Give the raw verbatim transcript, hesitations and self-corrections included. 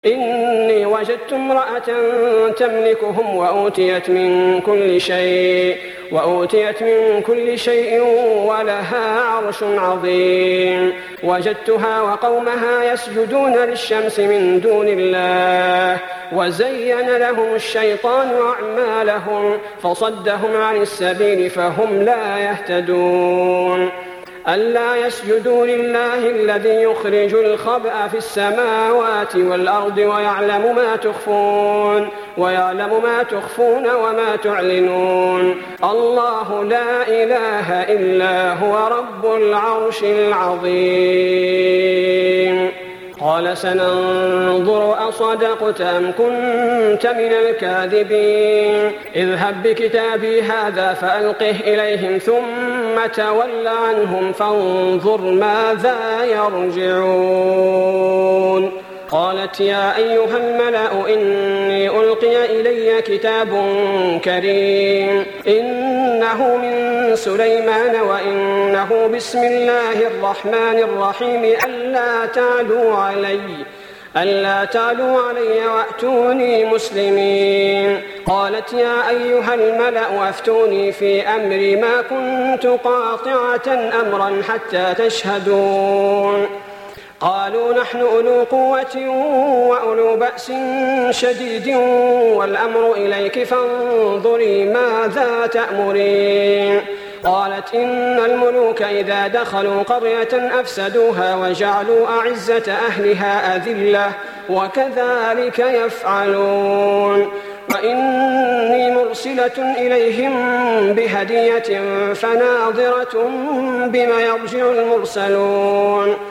إني وجدت امرأة تملكهم وأوتيت من كل شيء وأوتيت من كل شيء ولها عرش عظيم. وجدتها وقومها يسجدون للشمس من دون الله وزين لهم الشيطان أعمالهم فصدهم عن السبيل فهم لا يهتدون. ألا يسجدوا لله الذي يخرج الخبأ في السماوات والأرض ويعلم ما تخفون ويعلم ما تخفون وما تعلنون. الله لا إله إلا هو رب العرش العظيم. قال سننظر أصدقت أم كنت من الكاذبين. اذهب بكتابي هذا فألقه إليهم ثم تول عنهم فانظر ماذا يرجعون. قالت يا أيها الملأ إني ألقي إلي كتاب كريم إنه من سليمان وإنه بسم الله الرحمن الرحيم ألا تعلوا علي ألا تعلوا علي وأتوني مسلمين. قالت يا أيها الملأ أفتوني في أمري ما كنت قاطعة أمرا حتى تشهدون. قالوا نحن أولو قوة وأولو بأس شديد والأمر إليك فانظري ماذا تأمرين. قالت إن الملوك إذا دخلوا قرية أفسدوها وجعلوا أعزة أهلها أذلة وكذلك يفعلون. وإني مرسلة إليهم بهدية فناظرة بما يرجع المرسلون.